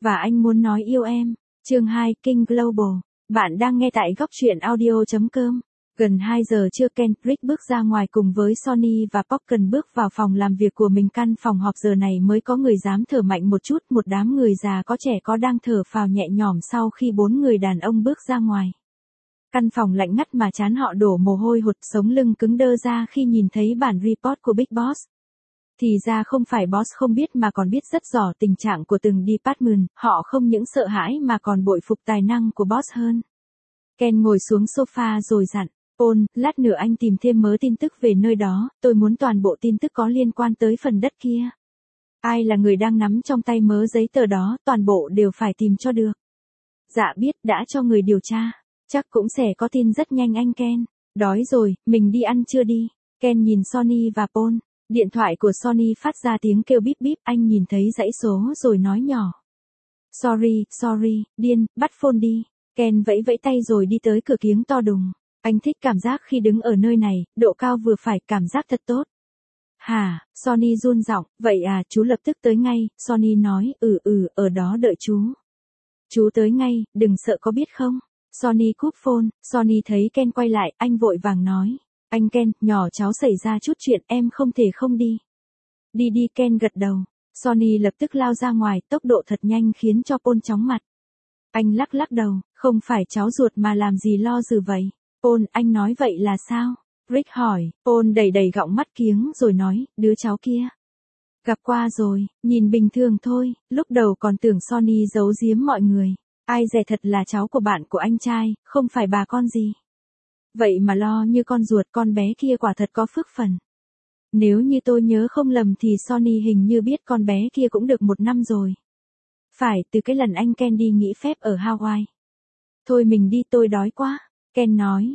Và anh muốn nói yêu em. Chương 2, King Global. Bạn đang nghe tại góc truyện audio.com. Gần 2 giờ trưa Kendrick bước ra ngoài cùng với Sonny và Porken bước vào phòng làm việc của mình. Căn phòng họp giờ này mới có người dám thở mạnh một chút. Một đám người già có trẻ có đang thở phào nhẹ nhõm sau khi 4 người đàn ông bước ra ngoài. Căn phòng lạnh ngắt mà trán họ đổ mồ hôi hột, sống lưng cứng đơ ra khi nhìn thấy bản report của Big Boss. Thì ra không phải boss không biết mà còn biết rất rõ tình trạng của từng department, họ không những sợ hãi mà còn bội phục tài năng của boss hơn. Ken ngồi xuống sofa rồi dặn, Paul, lát nữa anh tìm thêm mớ tin tức về nơi đó, tôi muốn toàn bộ tin tức có liên quan tới phần đất kia. Ai là người đang nắm trong tay mớ giấy tờ đó, toàn bộ đều phải tìm cho được. Dạ biết, đã cho người điều tra, chắc cũng sẽ có tin rất nhanh anh Ken. Đói rồi, mình đi ăn trưa đi. Ken nhìn Sonny và Paul. Điện thoại của Sonny phát ra tiếng kêu bíp bíp, anh nhìn thấy dãy số rồi nói nhỏ. Sorry, điên, bắt phone đi. Ken vẫy vẫy tay rồi đi tới cửa kiếng to đùng. Anh thích cảm giác khi đứng ở nơi này, độ cao vừa phải, cảm giác thật tốt. Hả, Sonny run giọng, vậy à, chú lập tức tới ngay. Sonny nói, ở đó đợi chú. Chú tới ngay, đừng sợ có biết không. Sonny cúp phone, Sonny thấy Ken quay lại, anh vội vàng nói. Anh Ken, nhỏ cháu xảy ra chút chuyện, em không thể không đi. Đi đi, Ken gật đầu. Sonny lập tức lao ra ngoài, tốc độ thật nhanh khiến cho Paul chóng mặt. Anh lắc đầu, không phải cháu ruột mà làm gì lo dữ vậy. Paul, anh nói vậy là sao? Rick hỏi. Paul đầy gọng mắt kiếng rồi nói, đứa cháu kia. Gặp qua rồi, nhìn bình thường thôi, lúc đầu còn tưởng Sonny giấu giếm mọi người. Ai dè thật là cháu của bạn của anh trai, không phải bà con gì. Vậy mà lo như con ruột, con bé kia quả thật có phước phần. Nếu như tôi nhớ không lầm thì Sonny hình như biết con bé kia cũng được 1 năm rồi. Phải, từ cái lần anh Ken đi nghỉ phép ở Hawaii. Thôi mình đi, tôi đói quá. Ken nói,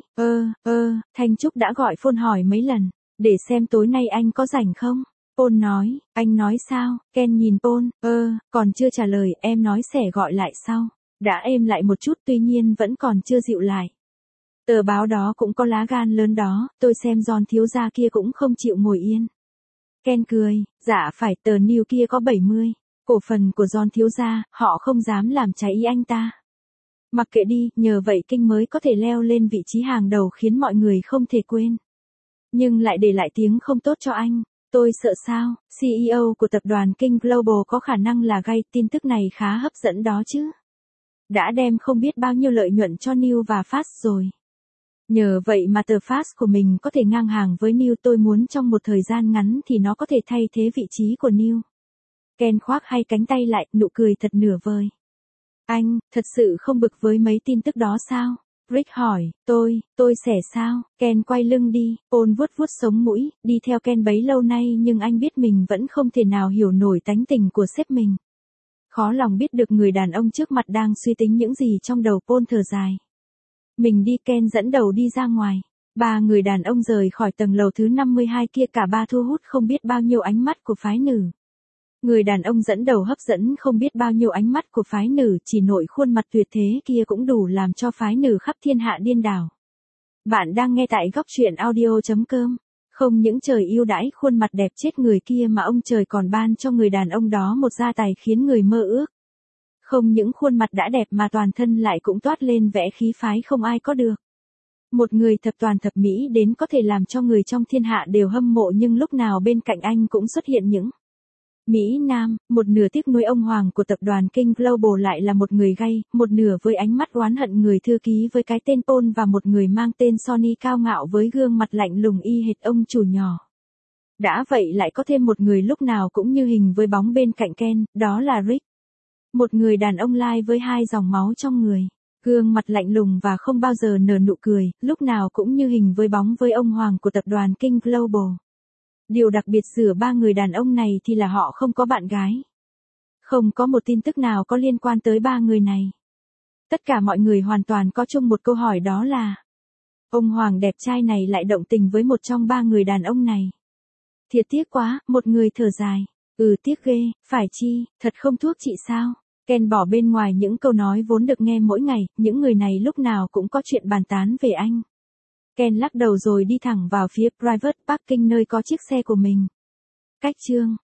Thanh Trúc đã gọi phone hỏi mấy lần, để xem tối nay anh có rảnh không? Paul nói, anh nói sao? Ken nhìn Paul, còn chưa trả lời, em nói sẽ gọi lại sau. Đã êm lại một chút tuy nhiên vẫn còn chưa dịu lại. Tờ báo đó cũng có lá gan lớn đó, tôi xem John thiếu gia kia cũng không chịu ngồi yên. Ken cười, dạ phải, tờ New kia có 70. Cổ phần của John thiếu gia, họ không dám làm trái ý anh ta. Mặc kệ đi, nhờ vậy Kinh mới có thể leo lên vị trí hàng đầu khiến mọi người không thể quên. Nhưng lại để lại tiếng không tốt cho anh. Tôi sợ sao, CEO của tập đoàn King Global có khả năng là gay, tin tức này khá hấp dẫn đó chứ. Đã đem không biết bao nhiêu lợi nhuận cho New và Fast rồi. Nhờ vậy mà tờ Fast của mình có thể ngang hàng với New, tôi muốn trong một thời gian ngắn thì nó có thể thay thế vị trí của New. Ken khoác hai cánh tay lại, nụ cười thật nửa vời. Anh, thật sự không bực với mấy tin tức đó sao? Rick hỏi, tôi sẽ sao? Ken quay lưng đi, Paul vuốt sống mũi, đi theo Ken bấy lâu nay nhưng anh biết mình vẫn không thể nào hiểu nổi tánh tình của sếp mình. Khó lòng biết được người đàn ông trước mặt đang suy tính những gì trong đầu. Paul thở dài. Mình đi, Ken dẫn đầu đi ra ngoài. 3 người đàn ông rời khỏi tầng lầu thứ 52 kia, cả ba thu hút không biết bao nhiêu ánh mắt của phái nữ. Người đàn ông dẫn đầu hấp dẫn không biết bao nhiêu ánh mắt của phái nữ, chỉ nội khuôn mặt tuyệt thế kia cũng đủ làm cho phái nữ khắp thiên hạ điên đảo. Bạn đang nghe tại góc truyện audio.com. Không những trời yêu đãi khuôn mặt đẹp chết người kia mà ông trời còn ban cho người đàn ông đó một gia tài khiến người mơ ước. Không những khuôn mặt đã đẹp mà toàn thân lại cũng toát lên vẻ khí phái không ai có được. Một người thập toàn thập mỹ đến có thể làm cho người trong thiên hạ đều hâm mộ, nhưng lúc nào bên cạnh anh cũng xuất hiện những Mỹ Nam. Một nửa tiếc nuối ông hoàng của tập đoàn King Global lại là một người gay, một nửa với ánh mắt oán hận người thư ký với cái tên Paul, và một người mang tên Sonny cao ngạo với gương mặt lạnh lùng y hệt ông chủ nhỏ. Đã vậy lại có thêm một người lúc nào cũng như hình với bóng bên cạnh Ken, đó là Rick. Một người đàn ông lai với 2 dòng máu trong người, gương mặt lạnh lùng và không bao giờ nở nụ cười, lúc nào cũng như hình với bóng với ông hoàng của tập đoàn King Global. Điều đặc biệt giữa 3 người đàn ông này thì là họ không có bạn gái. Không có một tin tức nào có liên quan tới 3 người này. Tất cả mọi người hoàn toàn có chung một câu hỏi, đó là ông hoàng đẹp trai này lại động tình với một trong 3 người đàn ông này. Thiệt tiếc quá, một người thở dài. Tiếc ghê, phải chi, thật không thuốc trị sao? Ken bỏ bên ngoài những câu nói vốn được nghe mỗi ngày, những người này lúc nào cũng có chuyện bàn tán về anh. Ken lắc đầu rồi đi thẳng vào phía private parking nơi có chiếc xe của mình. Cách chương